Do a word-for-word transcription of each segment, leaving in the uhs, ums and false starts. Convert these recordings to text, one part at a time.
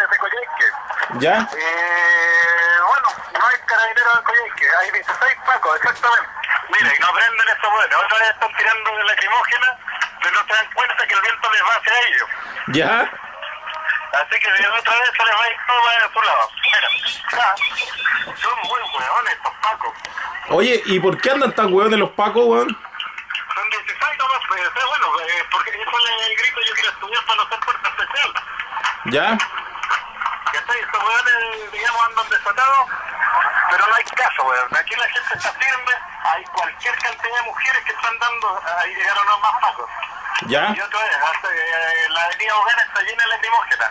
de Coyhaique. ¿Ya? Eh, bueno, no hay carabineros en Coyhaique, hay dieciséis pacos, exactamente. Mira, y no aprenden estos buenos, otra vez están tirando de lacrimógena, pero no se dan cuenta que el viento les va hacia ellos. ¿Ya? Así que de otra vez se les va a ir todo a su lado. Mira, ya, son muy hueones estos pacos. Oye, ¿y por qué andan tan hueones los pacos, weón? Son dieciséis nomás, pues, o sea, bueno, eh, porque eso es el grito, yo quiero estudiar para no ser fuerza especial. ¿Ya? ¿Cachai? Estos hueones, digamos, andan desatados, pero no hay caso, weón. Aquí la gente está firme, hay cualquier cantidad de mujeres que están dando, ahí llegaron los más pacos. ¿Ya? Y otra vez, hasta, eh, la avenida Hogana está llena de lacrimógena.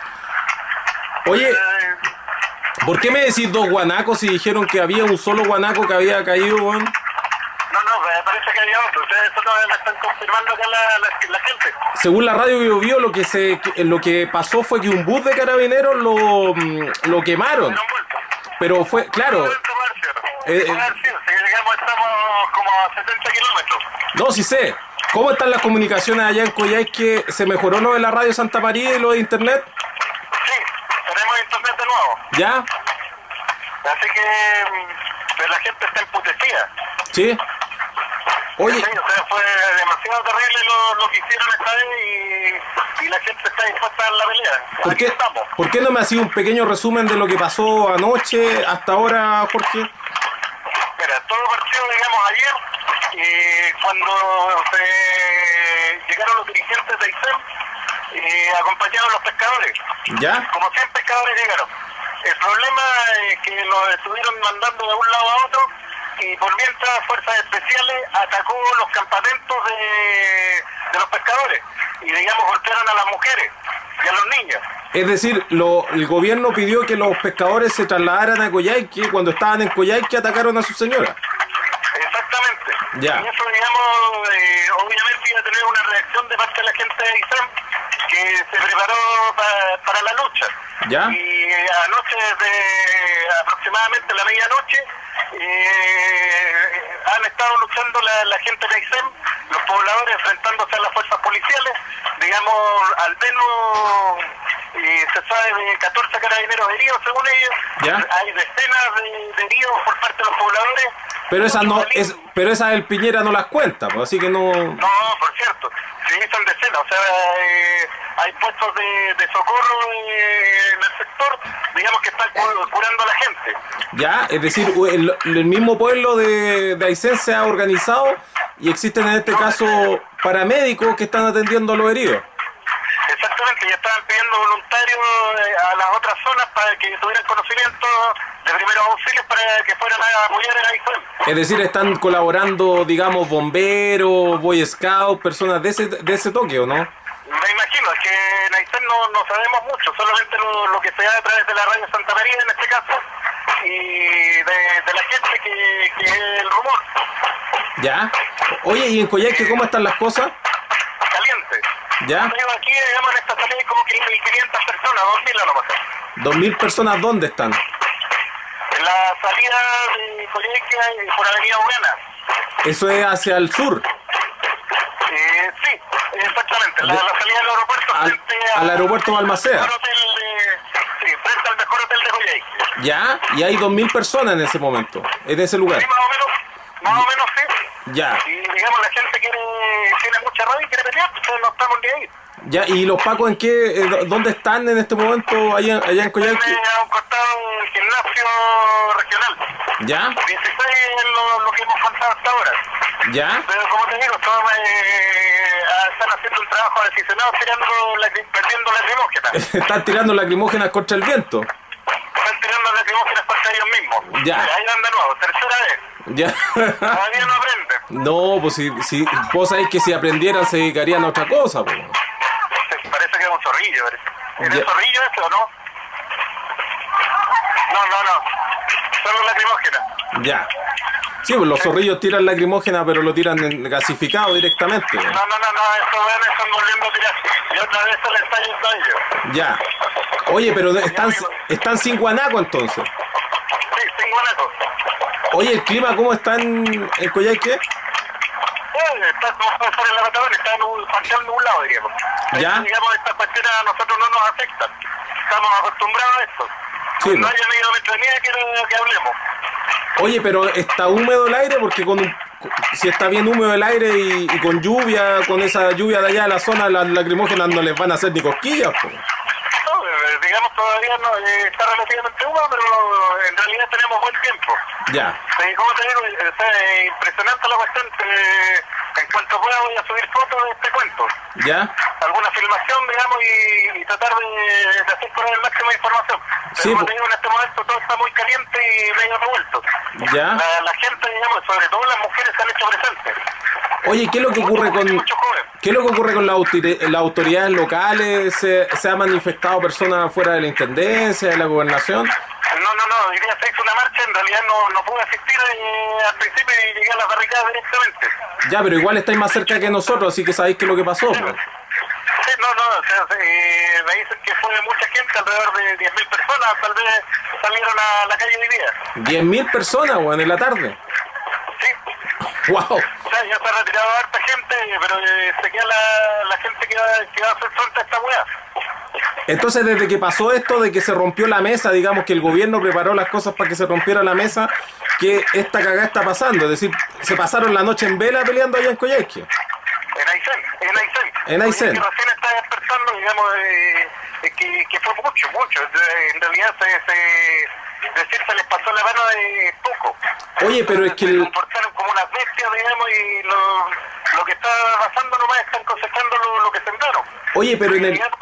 Oye, Eh, ¿por qué me decís dos guanacos si dijeron que había un solo guanaco que había caído, weón? no, no, me parece que había otro. Ustedes eso no me están confirmando acá la, la, la gente. Según la radio Bio Bio, lo que se lo que pasó fue que un bus de carabineros lo, mm, lo quemaron. Fueron vueltos. Pero fue, claro, Fueron vueltos, Eh, Puede haber sido. Si llegamos, estamos como a setenta kilómetros. no, sí sé. ¿Cómo están las comunicaciones allá en Coyhaique? ¿Se mejoró lo de la radio Santa María y lo de internet? Sí, tenemos internet de nuevo. ¿Ya? Así que mm, la gente está emputecida. ¿Sí? Oye, Sí, o sea, fue demasiado terrible lo, lo que hicieron esta vez y, y la gente está dispuesta a dar la pelea. ¿por Aquí qué, estamos. ¿por qué no me hacía un pequeño resumen de lo que pasó anoche hasta ahora, Jorge? Mira, todo partió, digamos, ayer, eh, cuando se llegaron los dirigentes de Aysén, eh, acompañados de los pescadores. ¿Ya? Como cien pescadores llegaron. El problema es que los estuvieron mandando de un lado a otro y por mientras Fuerzas Especiales atacó los campamentos de, de los pescadores y, digamos, golpearon a las mujeres y a los niños. Es decir, lo, el gobierno pidió que los pescadores se trasladaran a Coyhaique. Cuando estaban en Coyhaique atacaron a su señora. Exactamente. Ya. Y eso, digamos, eh, obviamente iba a tener una reacción de parte de la gente de Aysén que se preparó pa, para la lucha. ¿Ya? Y anoche, desde aproximadamente la medianoche, eh, han estado luchando la, la gente de Aysén, los pobladores enfrentándose a las fuerzas policiales. Digamos, al menos eh, se sabe de catorce carabineros heridos, según ellos. ¿Ya? Hay decenas de, de heridos por parte de los pobladores. Pero esas no, es, pero esas el Piñera no las cuenta, pues, así que no. No, por cierto, sí, son decenas, o sea, eh, hay puestos de, de socorro eh, en el sector, digamos que están cu- curando a la gente. Ya, es decir, el, el mismo pueblo de, de Aysén se ha organizado y existen en este caso paramédicos que están atendiendo a los heridos. Exactamente, y estaban pidiendo voluntarios eh, a las otras zonas para que tuvieran conocimiento de primeros auxilios para que fueran a apoyar en Aysén. Es decir, están colaborando, digamos, bomberos, boy scouts, personas de ese, de ese toque, ¿o no? Me imagino, es que en Aysén no, no sabemos mucho, solamente lo, lo que se da a través de la radio Santa María en este caso, y de, de la gente que, que es el rumor. Ya. Oye, ¿y en Coyhaique cómo están las cosas? Caliente. Ya. Yo digo, aquí, digamos, en esta salida hay como mil quinientas personas, dos mil a lo mejor. Dos mil personas, ¿dónde están? En la salida de Coyhaique por Avenida Hogana. Eso es hacia el sur, Eh, sí, exactamente. La, De- la salida del aeropuerto al, frente a- al aeropuerto Balmaceda. al mejor hotel de, sí, frente al mejor hotel de Coyhaique. Ya, y hay dos mil personas en ese momento, en ese lugar. Sí, más o menos, más o menos sí. Ya, Y digamos, la gente quiere, tiene mucha rabia y quiere pelear, pues no estamos ni ahí. ya, ¿y los pacos en qué, eh, dó- dónde están en este momento allá, allá en Coyhaique? Tiene a un costado el gimnasio regional. Ya, dieciséis es lo, lo que hemos contado hasta ahora. ya, Pero como te digo, todos eh, están haciendo un trabajo aficionado tirando la, perdiendo lacrimógenas. están tirando lacrimógenas contra el viento. Están tirando lacrimógenas contra ellos mismos. Ya. Ahí van de nuevo, tercera vez. Ya. Todavía no aprenden. No, pues si, si vos sabés que si aprendieran se dedicarían a otra cosa, pues. Parece que es un zorrillo. Parece. ¿Es Ya. el zorrillo ese o no? No, no, no. Son los lacrimógenas. Ya. Sí, pues los zorrillos tiran lacrimógena, pero lo tiran en- gasificado directamente. No, no, no, no, estos venes están volviendo a tirar. Y otra vez se les está yendo a ellos. Ya. Oye, pero están, están sin guanaco entonces. Sí, sin guanaco. Oye, ¿el clima cómo está en, en Coyhaique? Eh, está como puede ser en la Patagonia, está en un parcial nublado, diríamos. Ya. Digamos, estas cuestiones a nosotros no nos afectan. estamos acostumbrados a esto. Sí, no haya mediometría que, que hablemos. Oye, pero ¿está húmedo el aire? Porque con un, si está bien húmedo el aire y, y con lluvia, con esa lluvia de allá de la zona, las lacrimógenas no les van a hacer ni cosquillas, pues. No, digamos todavía no, eh, está relativamente húmedo, pero en realidad tenemos buen tiempo. Ya. Sí, como te digo, es impresionante la cuestión. Eh, en cuanto pueda voy a subir fotos de este cuento. Ya. Alguna filmación, digamos, y, y tratar de, de hacer por el máximo de información. Pero Sí, como po. te digo, en este momento todo está muy caliente y medio revuelto. Ya. La, la gente, digamos, sobre todo las mujeres se han hecho presentes. Oye, ¿qué es lo que ocurre con Mucho joven. qué es lo que ocurre con las autori- las autoridades locales? ¿Se, se ha manifestado personas fuera de la intendencia, de la gobernación? No, no, no, hoy día se hizo una marcha, en realidad no, no pude asistir eh, al principio y llegué a las barricadas directamente. Ya, pero igual estáis más cerca que nosotros, así que sabéis qué es lo que pasó, pues. Sí, no, no, o sea, eh, me dicen que fue mucha gente, alrededor de diez mil personas, tal vez salieron a la calle hoy día. diez mil personas, weón, en la tarde. Sí. Wow. O sea, ya se ha retirado harta gente, pero eh, se queda la, la gente que va, que va a hacer frente a esta weá. Entonces, desde que pasó esto de que se rompió la mesa, digamos que el gobierno preparó las cosas para que se rompiera la mesa, que esta cagada está pasando. Es decir, se pasaron la noche en vela peleando allá en Coyhaique. En Aysén, en Aysén. En Aysén. Que recién está despertando, digamos, eh, eh, que, que fue mucho, mucho. Eh, En realidad, se, se, decir, se les pasó la mano de poco. Oye, pero es que Se el- comportaron como unas bestias, digamos, y lo, lo que está pasando nomás están cosechando lo, lo que sembraron. Oye, pero en el... Y,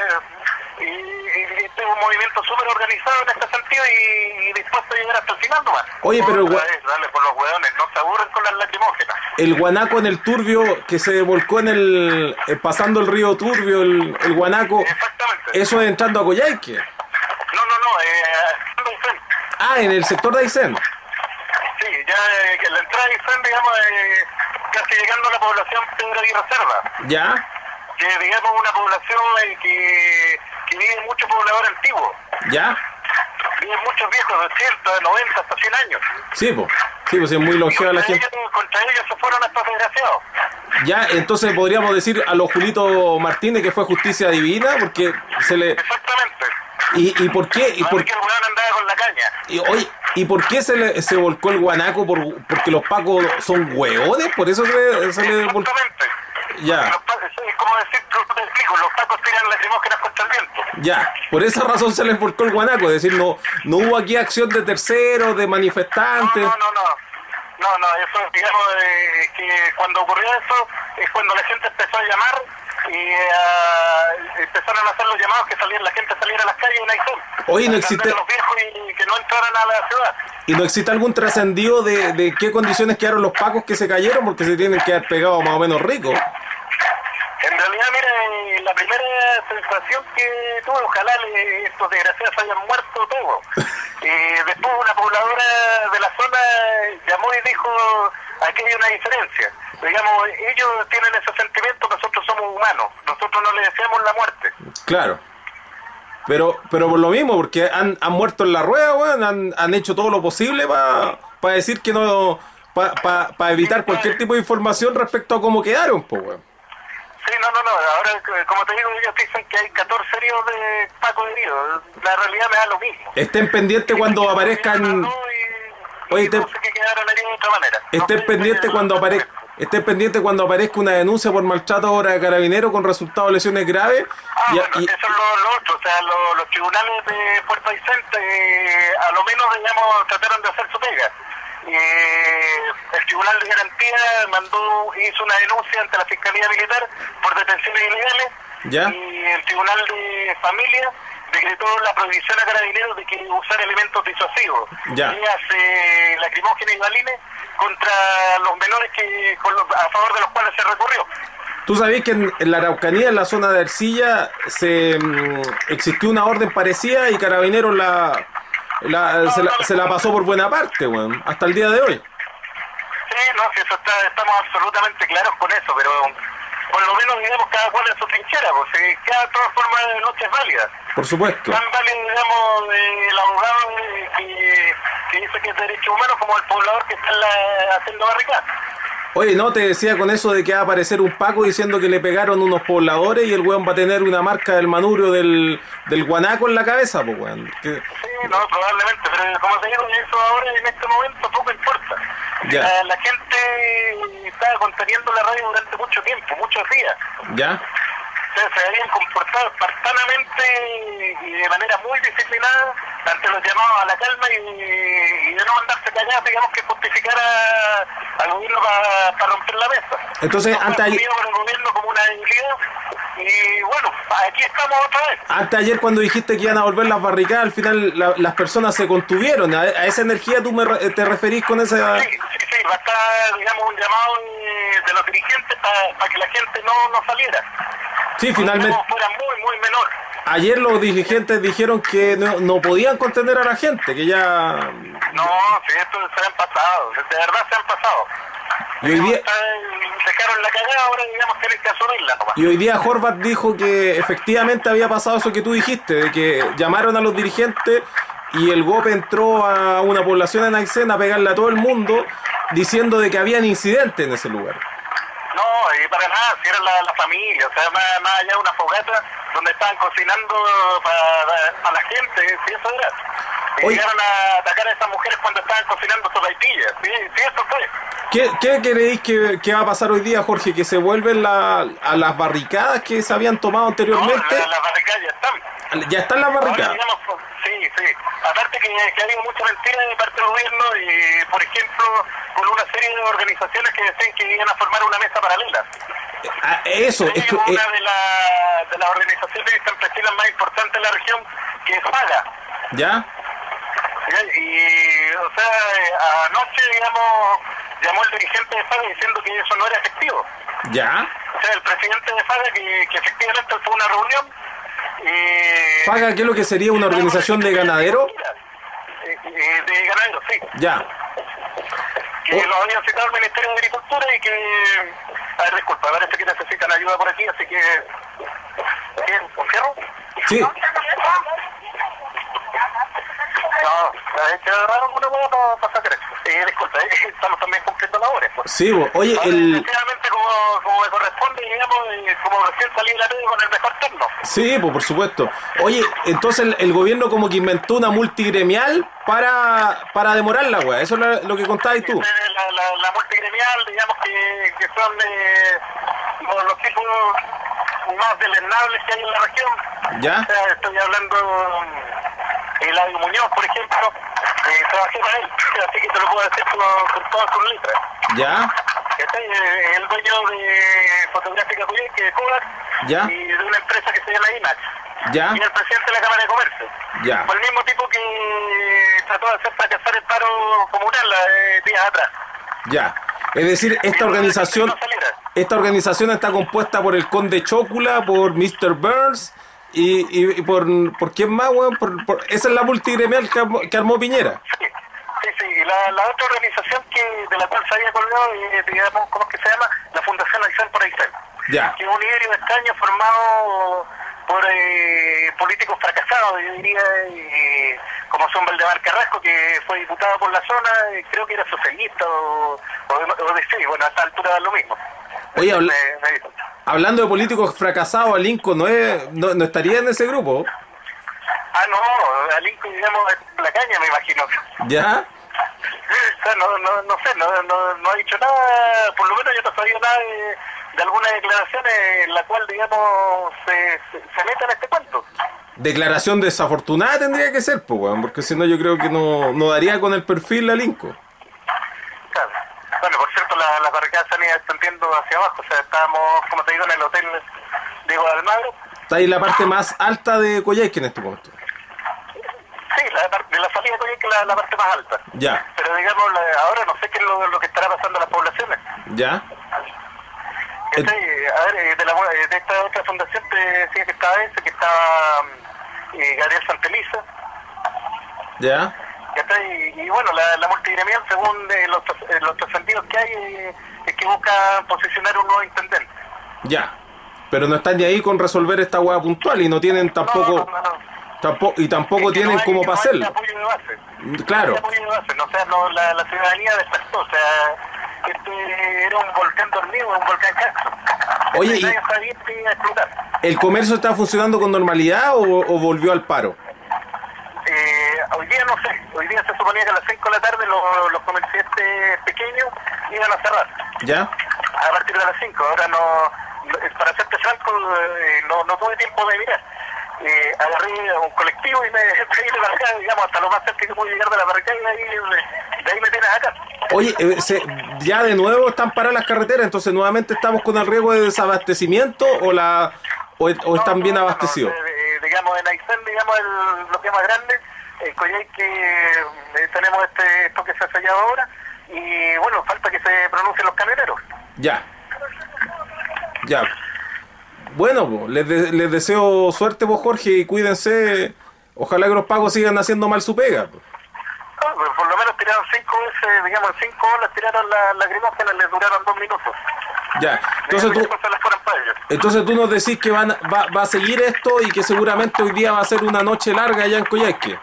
y, y este es un movimiento súper organizado en este sentido y, y dispuesto a llegar hasta el final nomás. Oye, pero el Otra gua- vez, dale por los hueones, no se aburren con las lacrimógenas. el guanaco en el Turbio que se volcó en el... eh, pasando el río Turbio, el, el guanaco, Exactamente. eso es entrando a Coyhaique. No, no, no, eh, Aysén. Ah, en el sector de Aysén. Sí, ya eh, que la entrada de Aysén, digamos, eh, casi llegando a la población Pedro y Reserva, Ya, que digamos una población eh, que, que vive mucho poblador antiguo, ya. viven muchos viejos de ochenta, de noventa, hasta cien años. Sí, pues. Sí, pues es muy longeva la Contra gente. ellos, contra ellos se fueron estos desgraciados. Ya, entonces podríamos decir a los Julito Martínez que fue justicia divina, porque se le... Exactamente. ¿Y, y por qué? ¿Y Ahora por, que el weón andaba con la caña. y, oye, ¿y por qué se le se volcó el guanaco? Por, ¿Porque los pacos son hueones? ¿Por eso se, se le volcó? Exactamente. Ya, Los pacos, es como decir, no te explico, los pacos tiran lacrimógenas contra el viento. ya. Por esa razón se les volcó el guanaco. Es decir, no, no hubo aquí acción de terceros, de No, manifestantes. no, no, no. No, no, eso, digamos, eh, que cuando ocurrió eso, es cuando la gente empezó a llamar y eh, empezaron a hacer los llamados que salían, la gente saliera a las calles en Aysén. Oye, no A existe- atender a los viejos y que no entraran a la ciudad. ¿Y no existe algún trascendido de, de qué condiciones quedaron los pacos que se cayeron? Porque se tienen que haber pegado más o menos ricos. En realidad, mira, eh, la primera sensación que tuve, ojalá le- estos desgraciados hayan muerto todos. Eh, después una pobladora de la zona llamó y dijo, aquí hay una diferencia. Digamos, ellos tienen ese sentimiento, nosotros somos humanos, nosotros no le deseamos la muerte. Claro. Pero pero por lo mismo, porque han, han muerto en la rueda, weón, han, han hecho todo lo posible para decir que no... para pa, pa evitar cualquier tipo de información respecto a cómo quedaron, pues, weón. Sí, no, no, no, ahora, eh, como te digo, ellos dicen que hay catorce heridos de Paco heridos. La realidad me da lo mismo. Estén pendientes cuando aparezcan... Y, Oye, y te- no sé que quedaron heridos de otra manera. No Estén sé, pendientes eh, cuando aparezca... Estén pendientes cuando aparezca una denuncia por maltrato a obra de carabinero con resultado de lesiones graves. Ah, y- bueno, y- eso es lo, lo otro, o sea, lo- los tribunales de Puerto Aysén, eh, a lo menos, digamos, trataron de hacer su pega. Eh, el Tribunal de Garantía mandó, hizo una denuncia ante la Fiscalía Militar por detenciones ilegales. ¿Ya? Y el Tribunal de Familia decretó la prohibición a carabineros de que usar elementos disuasivos, Ya. dígase lacrimógenas y balines, contra los menores que con los- a favor de los cuales se recurrió. Tú sabés que en, en la Araucanía, en la zona de Ercilla, se mm, existió una orden parecida y Carabineros la, la- se, la, se la pasó por buena parte, weón, hasta el día de hoy. Sí, no, si eso está, estamos absolutamente claros con eso, pero por lo menos, digamos, cada cual en su trinchera, pues, si cada de todas formas de noche es válida. Por supuesto. Tan válido, digamos, eh, el abogado eh, que, que dice que es derecho humano como el poblador que está en la, haciendo barricada. Oye, no, te decía con eso de que va a aparecer un Paco diciendo que le pegaron unos pobladores y el weón va a tener una marca del manubrio del, del guanaco en la cabeza, pues weón. Que... Sí, no, probablemente, pero como te digo, eso ahora en este momento poco importa. Ya. La, la gente estaba conteniendo la radio durante mucho tiempo, muchos días. ¿Ya? O sea, se habían comportado espartanamente y de manera muy disciplinada ante los llamados a la calma y, y de no mandarse callados, digamos, que justificara al gobierno para pa romper la mesa. Entonces, no antes ayer... por el gobierno como una debilidad y bueno, aquí estamos otra vez. Antes ayer cuando dijiste que iban a volver las barricadas, al final la, las personas se contuvieron. ¿A, a esa energía tú me, te referís con esa...? Sí, sí, sí, va a estar, digamos, un llamado de, de los dirigentes para pa que la gente no, no saliera. Sí, finalmente. Fuera muy, muy menor. Ayer los dirigentes dijeron que no, no podían contener a la gente, que ya... No, sí, esto se han pasado, de verdad se han pasado. Y hoy día... Dejaron la cagada, ahora digamos tienen que asumirla nomás. Y hoy día Horvath dijo que efectivamente había pasado eso que tú dijiste, de que llamaron a los dirigentes y el G O P entró a una población en Aysén a pegarle a todo el mundo diciendo de que habían incidentes en ese lugar. No, y para nada, si era la, la familia, o sea, más, más allá de una fogata donde estaban cocinando para pa la gente, si eso era. Y Oye, llegaron a atacar a esas mujeres cuando estaban cocinando sopaipillas, sí, sí, eso fue. ¿Qué, qué creéis que, que va a pasar hoy día, Jorge? ¿Que se vuelven la, a las barricadas que se habían tomado anteriormente? No, la, las barricadas ya están. Ya están las barricadas. Ahora, digamos, sí, sí. Aparte que, que ha habido mucha mentira de parte del gobierno y, por ejemplo, con una serie de organizaciones que decían que iban a formar una mesa paralela. Ah, eso, sí, es que... una Eh, de, la, de las organizaciones campesinas más importantes de la región, que es FAGA. ¿Ya? Y, o sea, anoche, digamos, llamó el dirigente de FAGA diciendo que eso no era efectivo. ¿Ya? O sea, el presidente de FAGA, que, que efectivamente fue una reunión. Y ¿FAGA qué es lo que sería una organización de ganaderos? De, de ganaderos, sí. Ya. Que oh. Nos habían citado al Ministerio de Agricultura y que... A ver, disculpa, parece que necesitan ayuda por aquí, así que... ¿Qué? ¿Un fierro? Sí. No, es que agarraron una hueá para pa sacar eso. Eh, disculpa, eh, estamos también cumpliendo labores. Pues. Sí, bo. Oye, ahora, el... efectivamente, como, como me corresponde, digamos, eh, como recién salí de la tele con el mejor terno. Sí, pues por supuesto. Oye, entonces el, el gobierno como que inventó una multigremial para, para demorar la hueá. Eso es la, lo que contabas tú. La, la, la multigremial, digamos, que, que son eh, los, los tipos más deleznables que hay en la región. ¿Ya? O sea, estoy hablando... Eladio Muñoz, por ejemplo, eh, trabajé para él, así que te lo puedo decir con, con todas sus letras. ¿Ya? Este es el dueño de Fotográfica Cuyay, que es Kodak, ¿Ya? y de una empresa que se llama IMAX. ¿Ya? Y el presidente de la Cámara de Comercio. ¿Ya? Fue el mismo tipo que trató de hacer fracasar el paro comunal eh, días atrás. Ya. Es decir, esta organización, esta organización está compuesta por el Conde Chocula, por mister Burns, Y, y, y por, por quién más, weón, por, por, esa es la multigremial que armó, que armó Piñera. Sí, sí, sí. Y la, la otra organización que de la cual se había colgado, eh, digamos, ¿cómo es que se llama? La Fundación Aysén por Aysén. Ya. Que es un híbrido extraño formado por eh, políticos fracasados, yo diría, eh, como son Valdemar Carrasco, que fue diputado por la zona, eh, creo que era socialista o, o, de, o de sí, bueno, a esta altura es lo mismo. Oye, habla, me, me hablando de políticos fracasados, Alinco no, es, no, no estaría en ese grupo. Ah, no, Alinco, digamos, la caña, me imagino. ¿Ya? O sea, no, no, no sé, no, no, no ha dicho nada, por lo menos yo no sabía nada de, de alguna declaración en la cual, digamos, se, se, se meta en este cuento. Declaración desafortunada tendría que ser, pues, weón, porque si no yo creo que no, no daría con el perfil Alinco. Claro. Bueno, por cierto, las la barricadas se han ido extendiendo hacia abajo, o sea, estábamos, como te digo, en el hotel Diego de Almagro. Está ahí la parte más alta de Coyhaique en este momento. Sí, la parte de la salida de Coyhaique es la, la parte más alta. Ya. Pero digamos, la, ahora no sé qué es lo, lo que estará pasando en las poblaciones. Ya. El... A ver, de, la, de esta otra fundación te decía que estaba ese, que estaba eh, Gabriel Santeliza. Ya. Y, y bueno, la, la multigremial, según eh, los, eh, los trascendidos que hay, eh, es que busca posicionar un nuevo intendente. Ya. Pero no están de ahí con resolver esta hueá puntual y no tienen tampoco... No, no, no, no. Tampoco, y tampoco es tienen no hay, cómo no pasarlo. Apoyo de base. Claro. No hay apoyo de base, no, o sea, no, la, la ciudadanía despertó, o sea, este era un volcán dormido, un volcán castro. Oye, Este, y- nadie sabía que iba a explotar. ¿El comercio está funcionando con normalidad o, o volvió al paro? Eh, hoy día no sé, hoy día se suponía que a las cinco de la tarde los, los comerciantes pequeños iban a cerrar, ¿Ya? a partir de las cinco. Ahora no, no- para serte franco, eh, no, no tuve tiempo de mirar. Eh, agarré a un colectivo y me vine para acá, digamos, hasta lo más cerca que pude llegar de la barricada y de ahí, de ahí me tienes acá. Oye, eh, se- ya de nuevo están paradas las carreteras, entonces nuevamente estamos con el riesgo de desabastecimiento o la o, o están No, bien no, no, abastecidos. no, eh, digamos, en Aysén, digamos, el, lo que es más grande, en Coyhaique eh, tenemos este, esto que se ha sellado ahora, y bueno, falta que se pronuncien los camioneros. Ya. Ya. Bueno, po, les, de- les deseo suerte, vos Jorge, y cuídense. Ojalá que los pagos sigan haciendo mal su pega. Po. Ah, pues por lo menos tiraron cinco veces, digamos, en cinco horas tiraron la lacrimógenas, les duraron dos minutos. Ya. Entonces tú, Después se las fueron para ellos. entonces tú nos decís que van, a- va, va a seguir esto y que seguramente hoy día va a ser una noche larga allá en Coyhaique.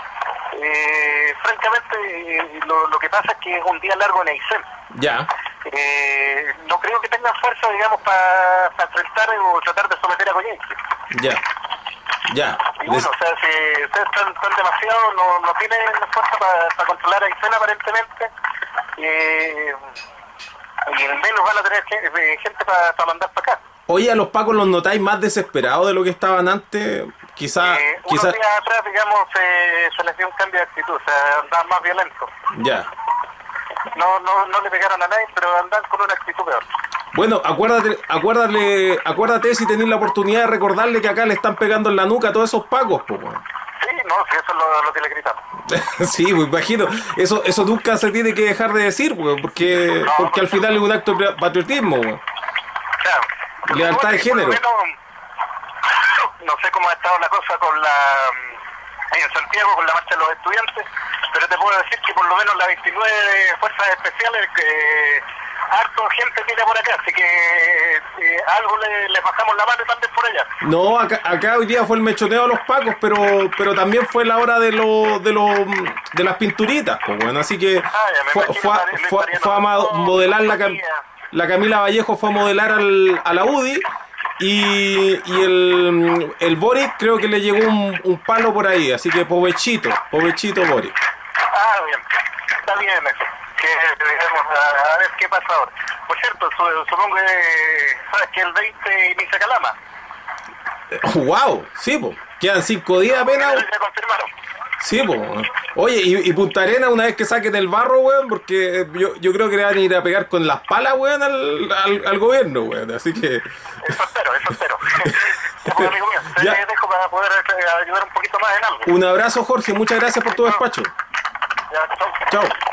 Eh, francamente, eh, lo, lo que pasa es que es un día largo en Aysén. Ya. Eh, no creo que tengan fuerza, digamos, para enfrentar o tratar de someter a Coyhaique. Ya. Ya. Y bueno, Les- o sea, si ustedes están, están demasiado, no, no tienen fuerza para controlar a Aysén aparentemente, eh, y menos van a tener que- eh, gente para mandar para acá. Oye, a los pacos los notáis más desesperados de lo que estaban antes. Quizá, Eh, quizá. unos días atrás, digamos, se, se les dio un cambio de actitud, o sea, andaban más violentos. Ya. No, no, no le pegaron a nadie, pero andan con una actitud peor. Bueno, acuérdate, acuérdate, acuérdate si tenés la oportunidad de recordarle que acá le están pegando en la nuca a todos esos pacos, po, weón. Sí, no, sí, eso es lo, lo que le gritamos. Sí, me imagino. Eso, eso nunca se tiene que dejar de decir, weón, porque, porque al final es un acto de patriotismo, weón. Claro. Lealtad de Por lo género. menos, no sé cómo ha estado la cosa con la en Santiago con la marcha de los estudiantes, pero te puedo decir que por lo menos las veintinueve fuerzas especiales, que harto gente tiene por acá, así que eh, algo le, le bajamos la mano y también por allá. No, acá, acá hoy día fue el mechoneo a los pacos, pero pero también fue la hora de lo, de lo, de las pinturitas, pues bueno, así que Ah, ya, me fue, imagino fue, Luis fue, Mariano fue a ma- Rosado, modelar la, Cam- Sofía. la Camila Vallejo fue a modelar al, a la U D I y, y el, el Boric creo que le llegó un, un palo por ahí, así que pobrecito, pobrecito Boric. Ah, bien, está bien eso. Que digamos, a, a ver qué pasa ahora. Por cierto, su- supongo que sabes que el veinte inicia Calama. Wow, sí, pues, quedan cinco días apenas. Ya confirmaron. Sí, pues. Oye, y, y Punta Arena una vez que saquen el barro, weón, porque yo, yo creo que le van a ir a pegar con las palas, weón, al, al, al gobierno, weón. Así que... Eso espero, eso espero. Ya, pues, amigo mío, te Ya. dejo para poder eh, ayudar un poquito más en algo. Un abrazo, Jorge. Muchas gracias por tu despacho. Ya, chao. Chao.